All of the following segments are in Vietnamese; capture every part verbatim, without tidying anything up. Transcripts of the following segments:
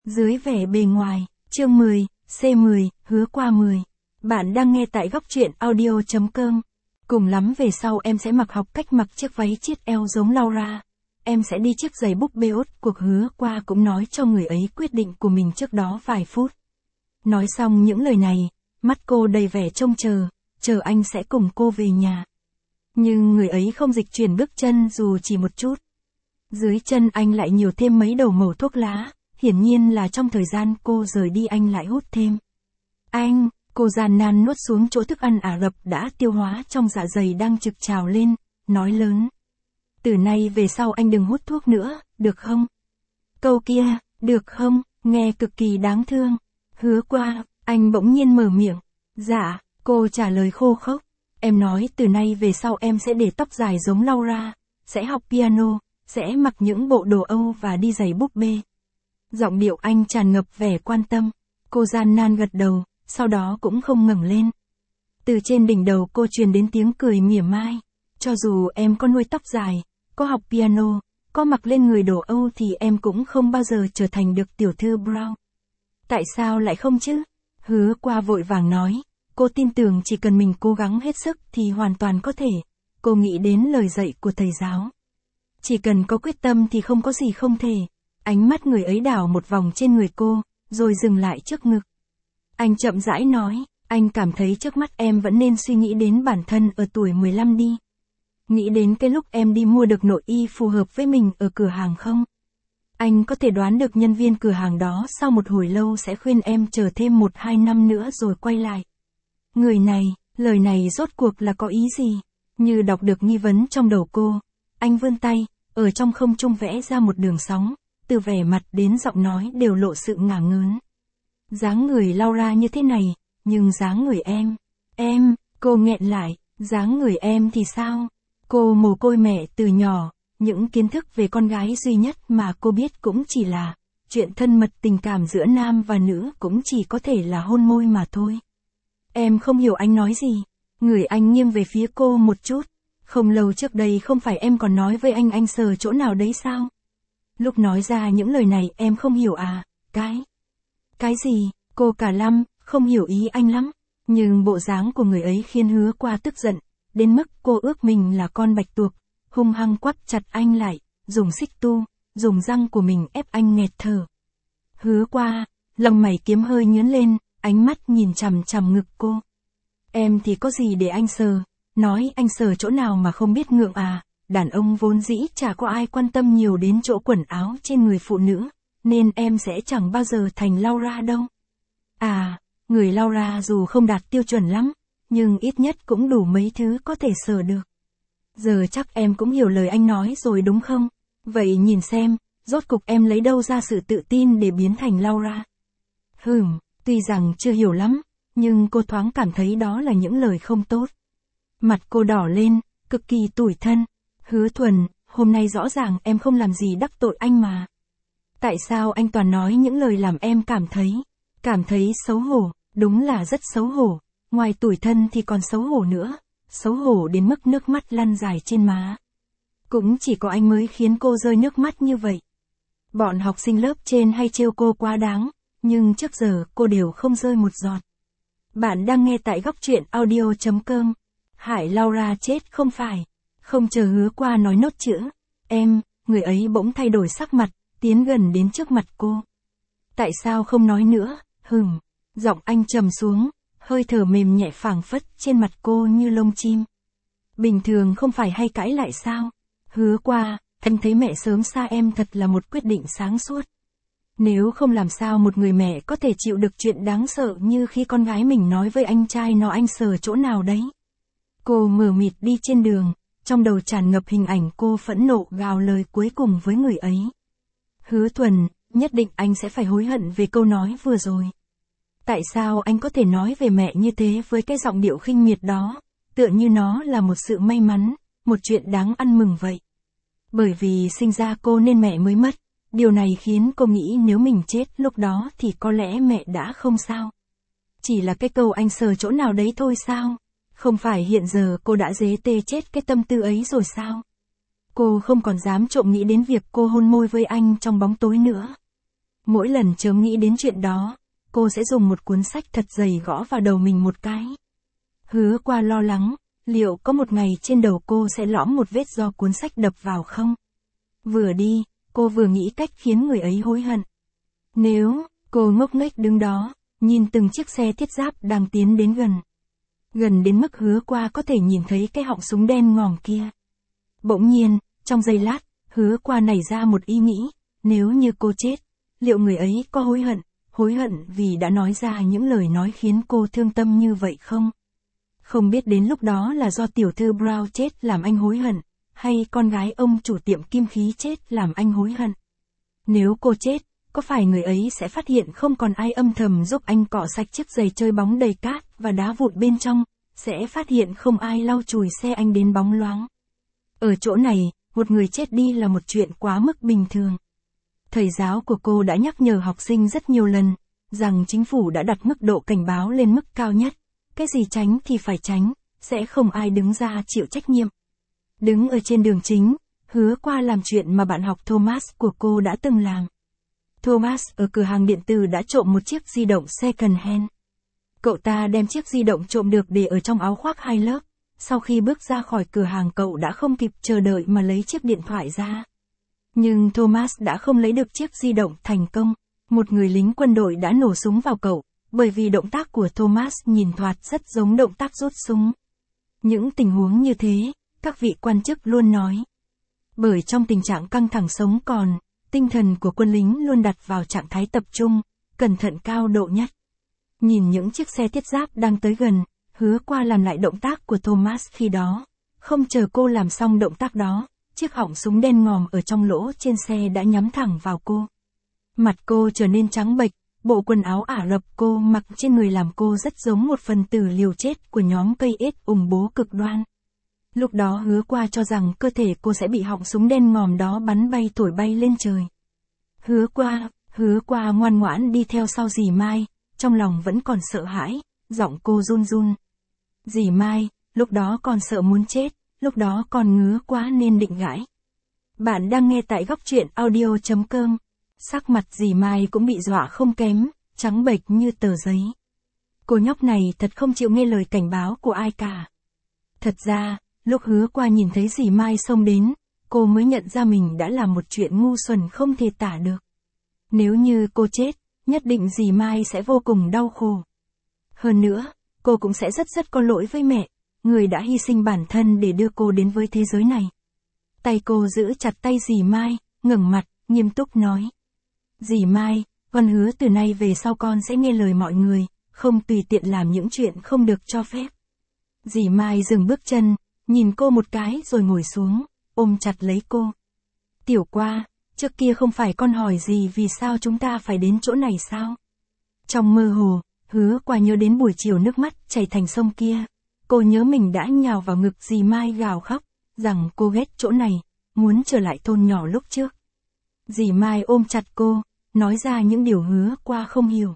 Dưới vẻ bề ngoài, chương mười, C mười, hứa qua mười. Bạn đang nghe tại góc truyện audio chấm com. Cùng lắm về sau em sẽ mặc học cách mặc chiếc váy chiết eo giống Laura. Em sẽ đi chiếc giày búp bê ốt. Cuộc hứa qua cũng nói cho người ấy quyết định của mình trước đó vài phút. Nói xong những lời này, mắt cô đầy vẻ trông chờ, chờ anh sẽ cùng cô về nhà. Nhưng người ấy không dịch chuyển bước chân dù chỉ một chút. Dưới chân anh lại nhiều thêm mấy đầu mẩu thuốc lá, hiển nhiên là trong thời gian cô rời đi anh lại hút thêm. Anh, cô gian nan nuốt xuống chỗ thức ăn Ả Rập đã tiêu hóa trong dạ dày đang trực trào lên, nói lớn. Từ nay về sau anh đừng hút thuốc nữa, được không? Câu kia, được không, nghe cực kỳ đáng thương. Hứa qua, anh bỗng nhiên mở miệng. Dạ, cô trả lời khô khốc. Em nói từ nay về sau em sẽ để tóc dài giống Laura, sẽ học piano, sẽ mặc những bộ đồ Âu và đi giày búp bê. Giọng điệu anh tràn ngập vẻ quan tâm. Cô gian nan gật đầu, sau đó cũng không ngẩng lên. Từ trên đỉnh đầu cô truyền đến tiếng cười mỉa mai. Cho dù em có nuôi tóc dài, có học piano, có mặc lên người đồ Âu thì em cũng không bao giờ trở thành được tiểu thư Brown. Tại sao lại không chứ? Hứa qua vội vàng nói. Cô tin tưởng chỉ cần mình cố gắng hết sức thì hoàn toàn có thể. Cô nghĩ đến lời dạy của thầy giáo. Chỉ cần có quyết tâm thì không có gì không thể. Ánh mắt người ấy đảo một vòng trên người cô, rồi dừng lại trước ngực. Anh chậm rãi nói, anh cảm thấy trước mắt em vẫn nên suy nghĩ đến bản thân ở tuổi mười lăm đi. Nghĩ đến cái lúc em đi mua được nội y phù hợp với mình ở cửa hàng không? Anh có thể đoán được nhân viên cửa hàng đó sau một hồi lâu sẽ khuyên em chờ thêm một hai năm nữa rồi quay lại. Người này, lời này rốt cuộc là có ý gì? Như đọc được nghi vấn trong đầu cô, anh vươn tay, ở trong không trung vẽ ra một đường sóng, từ vẻ mặt đến giọng nói đều lộ sự ngả ngớn. Dáng người Laura như thế này, nhưng dáng người em, em, cô nghẹn lại, dáng người em thì sao? Cô mồ côi mẹ từ nhỏ, những kiến thức về con gái duy nhất mà cô biết cũng chỉ là, chuyện thân mật tình cảm giữa nam và nữ cũng chỉ có thể là hôn môi mà thôi. Em không hiểu anh nói gì. Người anh nghiêng về phía cô một chút. Không lâu trước đây không phải em còn nói với anh anh sờ chỗ nào đấy sao? Lúc nói ra những lời này em không hiểu à, cái... Cái gì, cô cả lăm, không hiểu ý anh lắm. Nhưng bộ dáng của người ấy khiến hứa qua tức giận, đến mức cô ước mình là con bạch tuộc, hung hăng quắp chặt anh lại, dùng xích tu, dùng răng của mình ép anh nghẹt thở. Hứa qua, lòng mày kiếm hơi nhướng lên, ánh mắt nhìn chằm chằm ngực cô. Em thì có gì để anh sờ, nói anh sờ chỗ nào mà không biết ngượng à, đàn ông vốn dĩ chả có ai quan tâm nhiều đến chỗ quần áo trên người phụ nữ, nên em sẽ chẳng bao giờ thành Laura đâu. À, người Laura dù không đạt tiêu chuẩn lắm, nhưng ít nhất cũng đủ mấy thứ có thể sờ được. Giờ chắc em cũng hiểu lời anh nói rồi đúng không? Vậy nhìn xem, rốt cục em lấy đâu ra sự tự tin để biến thành Laura? Hừm, tuy rằng chưa hiểu lắm, nhưng cô thoáng cảm thấy đó là những lời không tốt. Mặt cô đỏ lên, cực kỳ tủi thân. Hứa Thuần, hôm nay rõ ràng em không làm gì đắc tội anh mà. Tại sao anh toàn nói những lời làm em cảm thấy, cảm thấy xấu hổ, đúng là rất xấu hổ, ngoài tủi thân thì còn xấu hổ nữa, xấu hổ đến mức nước mắt lăn dài trên má. Cũng chỉ có anh mới khiến cô rơi nước mắt như vậy. Bọn học sinh lớp trên hay trêu cô quá đáng, nhưng trước giờ cô đều không rơi một giọt. Bạn đang nghe tại góc truyện audio chấm com. Hải Laura chết không phải. Không chờ hứa qua nói nốt chữ. Em, người ấy bỗng thay đổi sắc mặt, tiến gần đến trước mặt cô. Tại sao không nói nữa, hừm. Giọng anh trầm xuống, hơi thở mềm nhẹ phảng phất trên mặt cô như lông chim. Bình thường không phải hay cãi lại sao? Hứa qua, anh thấy mẹ sớm xa em thật là một quyết định sáng suốt. Nếu không làm sao một người mẹ có thể chịu được chuyện đáng sợ như khi con gái mình nói với anh trai nó anh sờ chỗ nào đấy. Cô mờ mịt đi trên đường, trong đầu tràn ngập hình ảnh cô phẫn nộ gào lời cuối cùng với người ấy. Hứa Thuần, nhất định anh sẽ phải hối hận về câu nói vừa rồi. Tại sao anh có thể nói về mẹ như thế với cái giọng điệu khinh miệt đó, tựa như nó là một sự may mắn, một chuyện đáng ăn mừng vậy. Bởi vì sinh ra cô nên mẹ mới mất. Điều này khiến cô nghĩ nếu mình chết lúc đó thì có lẽ mẹ đã không sao. Chỉ là cái câu anh sờ chỗ nào đấy thôi sao? Không phải hiện giờ cô đã dế tê chết cái tâm tư ấy rồi sao? Cô không còn dám trộm nghĩ đến việc cô hôn môi với anh trong bóng tối nữa. Mỗi lần chớm nghĩ đến chuyện đó, cô sẽ dùng một cuốn sách thật dày gõ vào đầu mình một cái. Hứa Qua lo lắng, liệu có một ngày trên đầu cô sẽ lõm một vết do cuốn sách đập vào không? Vừa đi, cô vừa nghĩ cách khiến người ấy hối hận. Nếu, cô ngốc nghếch đứng đó, nhìn từng chiếc xe thiết giáp đang tiến đến gần. Gần đến mức Hứa Qua có thể nhìn thấy cái họng súng đen ngòm kia. Bỗng nhiên, trong giây lát, Hứa Qua nảy ra một ý nghĩ, nếu như cô chết, liệu người ấy có hối hận, hối hận vì đã nói ra những lời nói khiến cô thương tâm như vậy không? Không biết đến lúc đó là do tiểu thư Brown chết làm anh hối hận, hay con gái ông chủ tiệm kim khí chết làm anh hối hận. Nếu cô chết, có phải người ấy sẽ phát hiện không còn ai âm thầm giúp anh cọ sạch chiếc giày chơi bóng đầy cát và đá vụn bên trong, sẽ phát hiện không ai lau chùi xe anh đến bóng loáng. Ở chỗ này, một người chết đi là một chuyện quá mức bình thường. Thầy giáo của cô đã nhắc nhở học sinh rất nhiều lần, rằng chính phủ đã đặt mức độ cảnh báo lên mức cao nhất. Cái gì tránh thì phải tránh, sẽ không ai đứng ra chịu trách nhiệm. Đứng ở trên đường chính, Hứa Qua làm chuyện mà bạn học Thomas của cô đã từng làm. Thomas ở cửa hàng điện tử đã trộm một chiếc di động second hand. Cậu ta đem chiếc di động trộm được để ở trong áo khoác hai lớp. Sau khi bước ra khỏi cửa hàng cậu đã không kịp chờ đợi mà lấy chiếc điện thoại ra. Nhưng Thomas đã không lấy được chiếc di động thành công. Một người lính quân đội đã nổ súng vào cậu, bởi vì động tác của Thomas nhìn thoạt rất giống động tác rút súng. Những tình huống như thế, các vị quan chức luôn nói. Bởi trong tình trạng căng thẳng sống còn, tinh thần của quân lính luôn đặt vào trạng thái tập trung, cẩn thận cao độ nhất. Nhìn những chiếc xe thiết giáp đang tới gần, Hứa Qua làm lại động tác của Thomas khi đó. Không chờ cô làm xong động tác đó, chiếc họng súng đen ngòm ở trong lỗ trên xe đã nhắm thẳng vào cô. Mặt cô trở nên trắng bệch, bộ quần áo Ả Rập cô mặc trên người làm cô rất giống một phần tử liều chết của nhóm cây ết ủng bố cực đoan. Lúc đó Hứa Qua cho rằng cơ thể cô sẽ bị họng súng đen ngòm đó bắn bay thổi bay lên trời. Hứa Qua, Hứa Qua ngoan ngoãn đi theo sau dì Mai, trong lòng vẫn còn sợ hãi, giọng cô run run. Dì Mai, lúc đó còn sợ muốn chết, lúc đó còn ngứa quá nên định gãi. Bạn đang nghe tại góc truyện audio chấm com. Sắc mặt dì Mai cũng bị dọa không kém, trắng bệch như tờ giấy. Cô nhóc này thật không chịu nghe lời cảnh báo của ai cả. Thật ra, lúc Hứa Qua nhìn thấy dì Mai xông đến, cô mới nhận ra mình đã làm một chuyện ngu xuẩn không thể tả được. Nếu như cô chết, nhất định dì Mai sẽ vô cùng đau khổ. Hơn nữa, cô cũng sẽ rất rất có lỗi với mẹ, người đã hy sinh bản thân để đưa cô đến với thế giới này. Tay cô giữ chặt tay dì Mai, ngẩng mặt, nghiêm túc nói. Dì Mai, con hứa từ nay về sau con sẽ nghe lời mọi người, không tùy tiện làm những chuyện không được cho phép. Dì Mai dừng bước chân, nhìn cô một cái rồi ngồi xuống, ôm chặt lấy cô. Tiểu Qua, trước kia không phải con hỏi gì vì sao chúng ta phải đến chỗ này sao? Trong mơ hồ, Hứa Qua nhớ đến buổi chiều nước mắt chảy thành sông kia. Cô nhớ mình đã nhào vào ngực dì Mai gào khóc, rằng cô ghét chỗ này, muốn trở lại thôn nhỏ lúc trước. Dì Mai ôm chặt cô, nói ra những điều Hứa Qua không hiểu.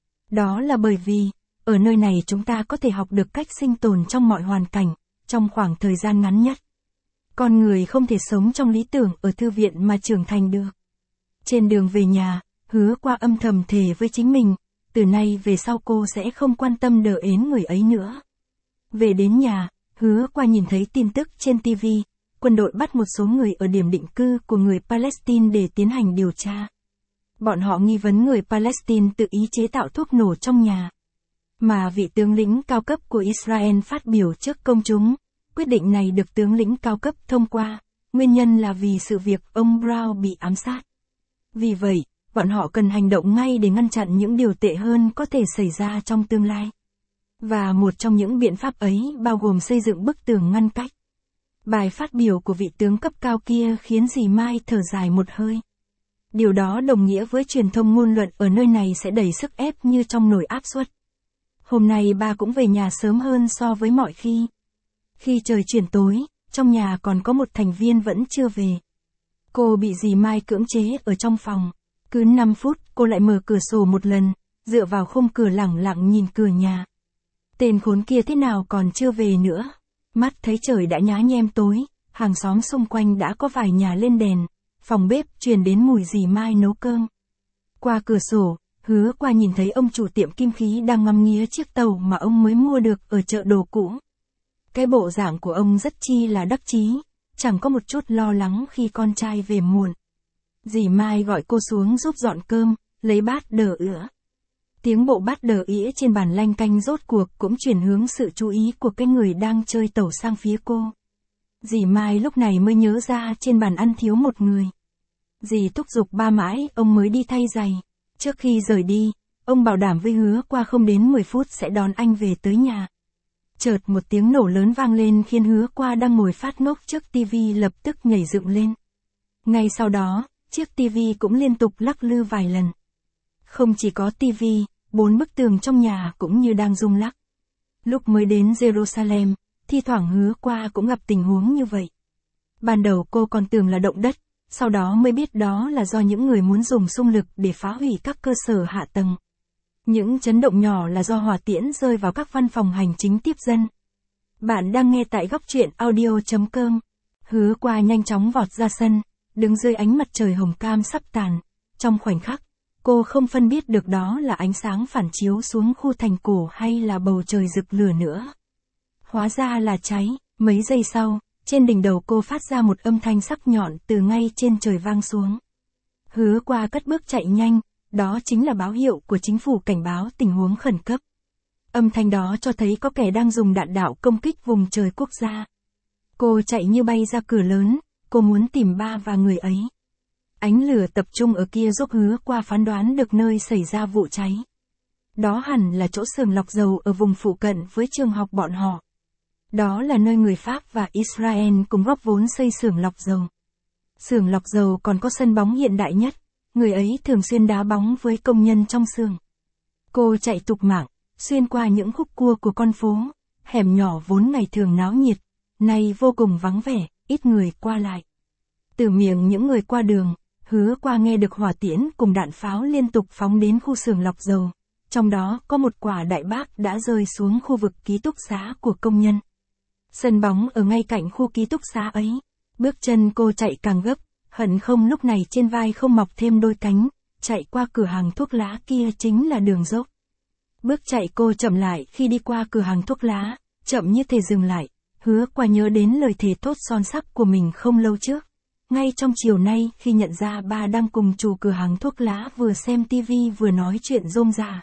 Đó là bởi vì, ở nơi này chúng ta có thể học được cách sinh tồn trong mọi hoàn cảnh, trong khoảng thời gian ngắn nhất. Con người không thể sống trong lý tưởng ở thư viện mà trưởng thành được. Trên đường về nhà, Hứa Qua âm thầm thề với chính mình, từ nay về sau cô sẽ không quan tâm đờ ến người ấy nữa. Về đến nhà, Hứa Qua nhìn thấy tin tức trên ti vi, quân đội bắt một số người ở điểm định cư của người Palestine để tiến hành điều tra. Bọn họ nghi vấn người Palestine tự ý chế tạo thuốc nổ trong nhà. Mà vị tướng lĩnh cao cấp của Israel phát biểu trước công chúng, quyết định này được tướng lĩnh cao cấp thông qua, nguyên nhân là vì sự việc ông Brown bị ám sát. Vì vậy, bọn họ cần hành động ngay để ngăn chặn những điều tệ hơn có thể xảy ra trong tương lai. Và một trong những biện pháp ấy bao gồm xây dựng bức tường ngăn cách. Bài phát biểu của vị tướng cấp cao kia khiến dì Mai thở dài một hơi. Điều đó đồng nghĩa với truyền thông ngôn luận ở nơi này sẽ đầy sức ép như trong nồi áp suất. Hôm nay bà cũng về nhà sớm hơn so với mọi khi. Khi trời chuyển tối, trong nhà còn có một thành viên vẫn chưa về. Cô bị dì Mai cưỡng chế ở trong phòng. Cứ năm phút cô lại mở cửa sổ một lần, dựa vào khung cửa lẳng lặng nhìn cửa nhà. Tên khốn kia thế nào còn chưa về nữa. Mắt thấy trời đã nhá nhem tối, hàng xóm xung quanh đã có vài nhà lên đèn, phòng bếp truyền đến mùi dì Mai nấu cơm. Qua cửa sổ, Hứa Qua nhìn thấy ông chủ tiệm kim khí đang ngắm nghía chiếc tàu mà ông mới mua được ở chợ đồ cũ. Cái bộ dạng của ông rất chi là đắc chí, chẳng có một chút lo lắng khi con trai về muộn. Dì Mai gọi cô xuống giúp dọn cơm, lấy bát đờ ỉa. Tiếng bộ bát đờ ỉa trên bàn lanh canh rốt cuộc cũng chuyển hướng sự chú ý của cái người đang chơi tẩu sang phía cô. Dì Mai lúc này mới nhớ ra trên bàn ăn thiếu một người. Dì thúc giục ba mãi, ông mới đi thay giày. Trước khi rời đi, ông bảo đảm với Hứa Qua không đến mười phút sẽ đón anh về tới nhà. Chợt một tiếng nổ lớn vang lên khiến Hứa Qua đang ngồi phát ngốc trước tivi lập tức nhảy dựng lên. Ngay sau đó, chiếc tivi cũng liên tục lắc lư vài lần. Không chỉ có tivi, bốn bức tường trong nhà cũng như đang rung lắc. Lúc mới đến Jerusalem, thi thoảng Hứa Qua cũng gặp tình huống như vậy. Ban đầu cô còn tưởng là động đất, sau đó mới biết đó là do những người muốn dùng xung lực để phá hủy các cơ sở hạ tầng. Những chấn động nhỏ là do hỏa tiễn rơi vào các văn phòng hành chính tiếp dân. Bạn đang nghe tại góc truyện audio chấm com. Hứa Qua nhanh chóng vọt ra sân, đứng dưới ánh mặt trời hồng cam sắp tàn. Trong khoảnh khắc, cô không phân biết được đó là ánh sáng phản chiếu xuống khu thành cổ hay là bầu trời rực lửa nữa. Hóa ra là cháy, mấy giây sau, trên đỉnh đầu cô phát ra một âm thanh sắc nhọn từ ngay trên trời vang xuống. Hứa Qua cất bước chạy nhanh, đó chính là báo hiệu của chính phủ cảnh báo tình huống khẩn cấp. Âm thanh đó cho thấy có kẻ đang dùng đạn đạo công kích vùng trời quốc gia. Cô chạy như bay ra cửa lớn, cô muốn tìm ba và người ấy. Ánh lửa tập trung ở kia giúp Hứa Qua phán đoán được nơi xảy ra vụ cháy. Đó hẳn là chỗ xưởng lọc dầu ở vùng phụ cận với trường học bọn họ. Đó là nơi người Pháp và Israel cùng góp vốn xây xưởng lọc dầu. Xưởng lọc dầu còn có sân bóng hiện đại nhất, người ấy thường xuyên đá bóng với công nhân trong xưởng. Cô chạy tục mạng, xuyên qua những khúc cua của con phố, hẻm nhỏ vốn ngày thường náo nhiệt, nay vô cùng vắng vẻ, ít người qua lại. Từ miệng những người qua đường, Hứa Qua nghe được hỏa tiễn cùng đạn pháo liên tục phóng đến khu xưởng lọc dầu, trong đó có một quả đại bác đã rơi xuống khu vực ký túc xá của công nhân. Sân bóng ở ngay cạnh khu ký túc xá ấy, bước chân cô chạy càng gấp, hận không lúc này trên vai không mọc thêm đôi cánh, chạy qua cửa hàng thuốc lá kia chính là đường dốc. Bước chạy cô chậm lại khi đi qua cửa hàng thuốc lá, chậm như thể dừng lại, Hứa Qua nhớ đến lời thề thốt son sắc của mình không lâu trước. Ngay trong chiều nay khi nhận ra ba đang cùng chủ cửa hàng thuốc lá vừa xem tivi vừa nói chuyện rôm rả.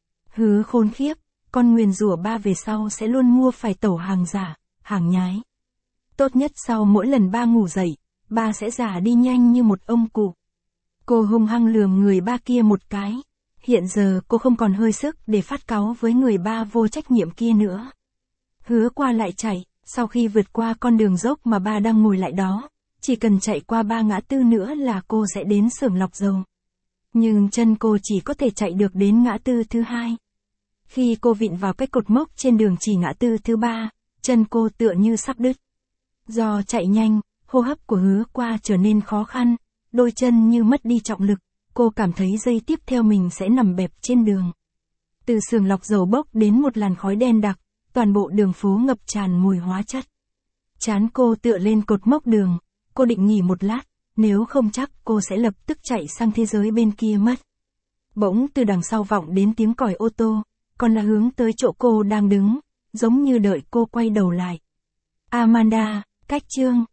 Hứa khốn khiếp, con nguyền rủa ba về sau sẽ luôn mua phải tẩu hàng giả, hàng nhái. Tốt nhất sau mỗi lần ba ngủ dậy, ba sẽ giả đi nhanh như một ông cụ. Cô hung hăng lườm người ba kia một cái. Hiện giờ cô không còn hơi sức để phát cáu với người ba vô trách nhiệm kia nữa. Hứa Qua lại chạy, sau khi vượt qua con đường dốc mà ba đang ngồi lại đó, chỉ cần chạy qua ba ngã tư nữa là cô sẽ đến xưởng lọc dầu. Nhưng chân cô chỉ có thể chạy được đến ngã tư thứ hai. Khi cô vịn vào cái cột mốc trên đường chỉ ngã tư thứ ba, chân cô tựa như sắp đứt. Do chạy nhanh, hô hấp của Hứa Qua trở nên khó khăn, đôi chân như mất đi trọng lực, cô cảm thấy giây tiếp theo mình sẽ nằm bẹp trên đường. Từ xưởng lọc dầu bốc đến một làn khói đen đặc, toàn bộ đường phố ngập tràn mùi hóa chất. Trán cô tựa lên cột mốc đường, cô định nghỉ một lát, nếu không chắc cô sẽ lập tức chạy sang thế giới bên kia mất. Bỗng từ đằng sau vọng đến tiếng còi ô tô, còn là hướng tới chỗ cô đang đứng, giống như đợi cô quay đầu lại. Amanda, cách chương.